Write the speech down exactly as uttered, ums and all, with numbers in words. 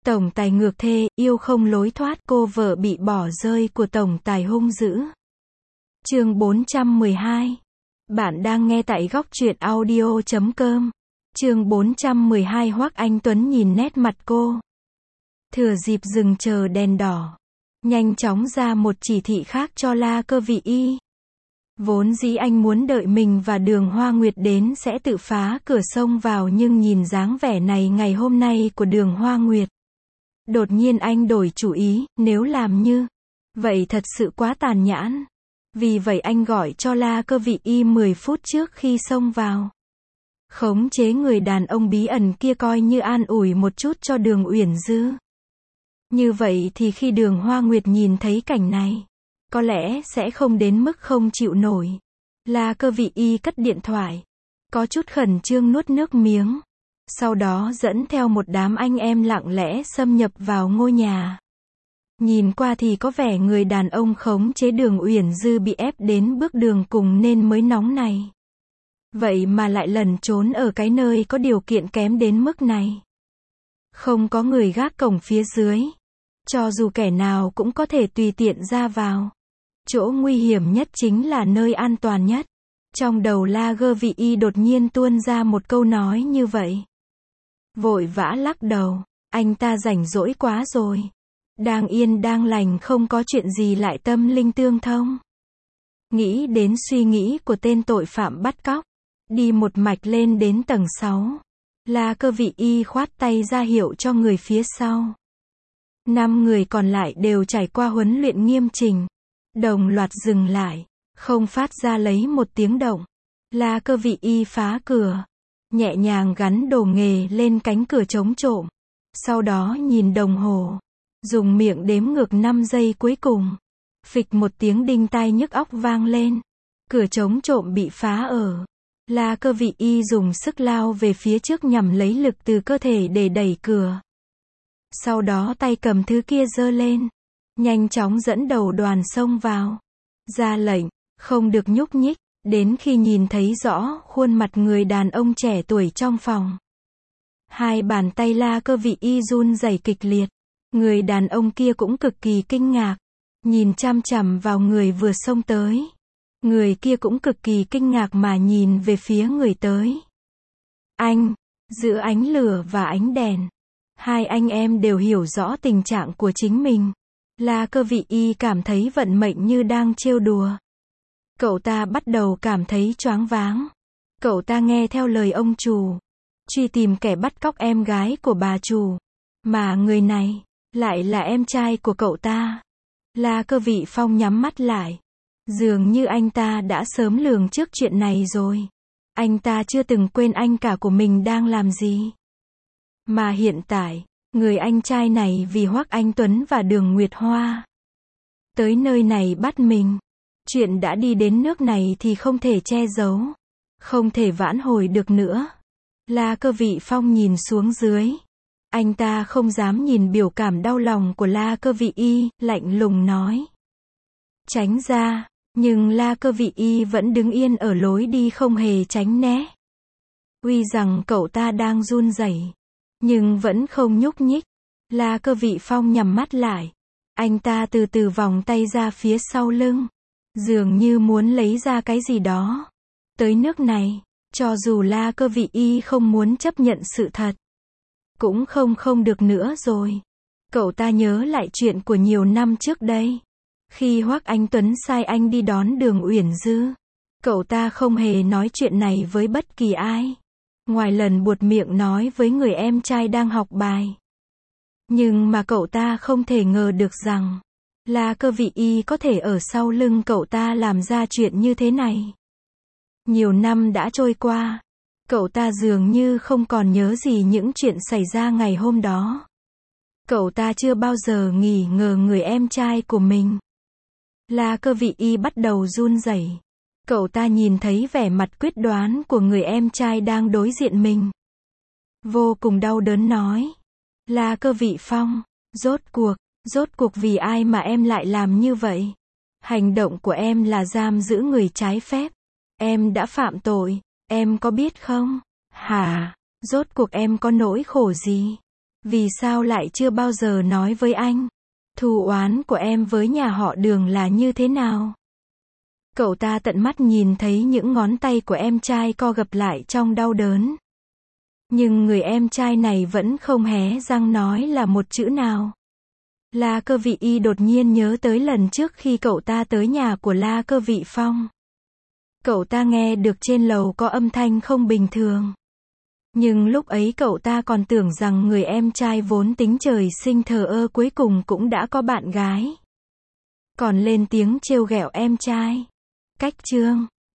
Tổng tài ngược thê, yêu không lối thoát, cô vợ bị bỏ rơi của tổng tài hung dữ. Chương bốn trăm mười hai. Bạn đang nghe tại góc truyện audio chấm com. Chương bốn trăm mười hai. Hoắc Anh Tuấn nhìn nét mặt cô. Thừa dịp dừng chờ đèn đỏ, nhanh chóng ra một chỉ thị khác cho La Cơ Vị Y. Vốn dĩ anh muốn đợi mình và Đường Hoa Nguyệt đến sẽ tự phá cửa xông vào, nhưng nhìn dáng vẻ này ngày hôm nay của Đường Hoa Nguyệt, đột nhiên anh đổi chủ ý, nếu làm như vậy thật sự quá tàn nhẫn. Vì vậy anh gọi cho La Cơ Vị Y mười phút trước khi xông vào, khống chế người đàn ông bí ẩn kia, coi như an ủi một chút cho Đường Uyển Dư. Như vậy thì khi Đường Hoa Nguyệt nhìn thấy cảnh này, có lẽ sẽ không đến mức không chịu nổi. La Cơ Vị Y cất điện thoại, có chút khẩn trương nuốt nước miếng, sau đó dẫn theo một đám anh em lặng lẽ xâm nhập vào ngôi nhà. Nhìn qua thì có vẻ người đàn ông khống chế Đường Uyển Dư bị ép đến bước đường cùng nên mới nóng này. Vậy mà lại lẩn trốn ở cái nơi có điều kiện kém đến mức này. Không có người gác cổng phía dưới, cho dù kẻ nào cũng có thể tùy tiện ra vào. Chỗ nguy hiểm nhất chính là nơi an toàn nhất. Trong đầu La Cơ Vị Y đột nhiên tuôn ra một câu nói như vậy. Vội vã lắc đầu, anh ta rảnh rỗi quá rồi. Đang yên đang lành không có chuyện gì lại tâm linh tương thông. Nghĩ đến suy nghĩ của tên tội phạm bắt cóc, đi một mạch lên đến tầng sáu. La Cơ Vị Y khoát tay ra hiệu cho người phía sau. Năm người còn lại đều trải qua huấn luyện nghiêm chỉnh, đồng loạt dừng lại, không phát ra lấy một tiếng động. La Cơ Vị Y phá cửa, nhẹ nhàng gắn đồ nghề lên cánh cửa chống trộm, sau đó nhìn đồng hồ, dùng miệng đếm ngược năm giây cuối cùng. Phịch một tiếng đinh tai nhức óc vang lên, cửa chống trộm bị phá ở. La Cơ Vị Y dùng sức lao về phía trước nhằm lấy lực từ cơ thể để đẩy cửa. Sau đó tay cầm thứ kia giơ lên, nhanh chóng dẫn đầu đoàn xông vào. Ra lệnh, không được nhúc nhích, đến khi nhìn thấy rõ khuôn mặt người đàn ông trẻ tuổi trong phòng. Hai bàn tay La Cơ Vị Y run rẩy kịch liệt. Người đàn ông kia cũng cực kỳ kinh ngạc, nhìn chằm chằm vào người vừa xông tới. Người kia cũng cực kỳ kinh ngạc mà nhìn về phía người tới. Anh, giữa ánh lửa và ánh đèn, hai anh em đều hiểu rõ tình trạng của chính mình. La Cơ Vị Y cảm thấy vận mệnh như đang trêu đùa. Cậu ta bắt đầu cảm thấy choáng váng. Cậu ta nghe theo lời ông chủ, truy tìm kẻ bắt cóc em gái của bà chủ. Mà người này, lại là em trai của cậu ta. La Cơ Vị Phong nhắm mắt lại. Dường như anh ta đã sớm lường trước chuyện này rồi. Anh ta chưa từng quên anh cả của mình đang làm gì. Mà hiện tại, người anh trai này vì Hoắc Anh Tuấn và Đường Nguyệt Hoa tới nơi này bắt mình. Chuyện đã đi đến nước này thì không thể che giấu, không thể vãn hồi được nữa. La Cơ Vị Phong nhìn xuống dưới. Anh ta không dám nhìn biểu cảm đau lòng của La Cơ Vị Y, lạnh lùng nói. Tránh ra, nhưng La Cơ Vị Y vẫn đứng yên ở lối đi không hề tránh né. Tuy rằng cậu ta đang run rẩy, nhưng vẫn không nhúc nhích. La Cơ Vị Phong nhắm mắt lại. Anh ta từ từ vòng tay ra phía sau lưng, dường như muốn lấy ra cái gì đó. Tới nước này, cho dù La Cơ Vị Y không muốn chấp nhận sự thật, cũng không không được nữa rồi. Cậu ta nhớ lại chuyện của nhiều năm trước đây. Khi Hoắc Anh Tuấn sai anh đi đón Đường Uyển Dư, cậu ta không hề nói chuyện này với bất kỳ ai, ngoài lần buột miệng nói với người em trai đang học bài. Nhưng mà cậu ta không thể ngờ được rằng La Cơ Vị Y có thể ở sau lưng cậu ta làm ra chuyện như thế này. Nhiều năm đã trôi qua, cậu ta dường như không còn nhớ gì những chuyện xảy ra ngày hôm đó. Cậu ta chưa bao giờ nghi ngờ người em trai của mình. La Cơ Vị Y bắt đầu run rẩy. Cậu ta nhìn thấy vẻ mặt quyết đoán của người em trai đang đối diện mình. Vô cùng đau đớn nói. La Cơ Vị Phong, rốt cuộc, rốt cuộc vì ai mà em lại làm như vậy? Hành động của em là giam giữ người trái phép. Em đã phạm tội, em có biết không? Hả? Rốt cuộc em có nỗi khổ gì? Vì sao lại chưa bao giờ nói với anh? Thù oán của em với nhà họ Đường là như thế nào? Cậu ta tận mắt nhìn thấy những ngón tay của em trai co gập lại trong đau đớn. Nhưng người em trai này vẫn không hé răng nói là một chữ nào. La Cơ Vị Y đột nhiên nhớ tới lần trước khi cậu ta tới nhà của La Cơ Vị Phong. Cậu ta nghe được trên lầu có âm thanh không bình thường. Nhưng lúc ấy cậu ta còn tưởng rằng người em trai vốn tính trời sinh thờ ơ cuối cùng cũng đã có bạn gái. Còn lên tiếng trêu ghẹo em trai. Cách chương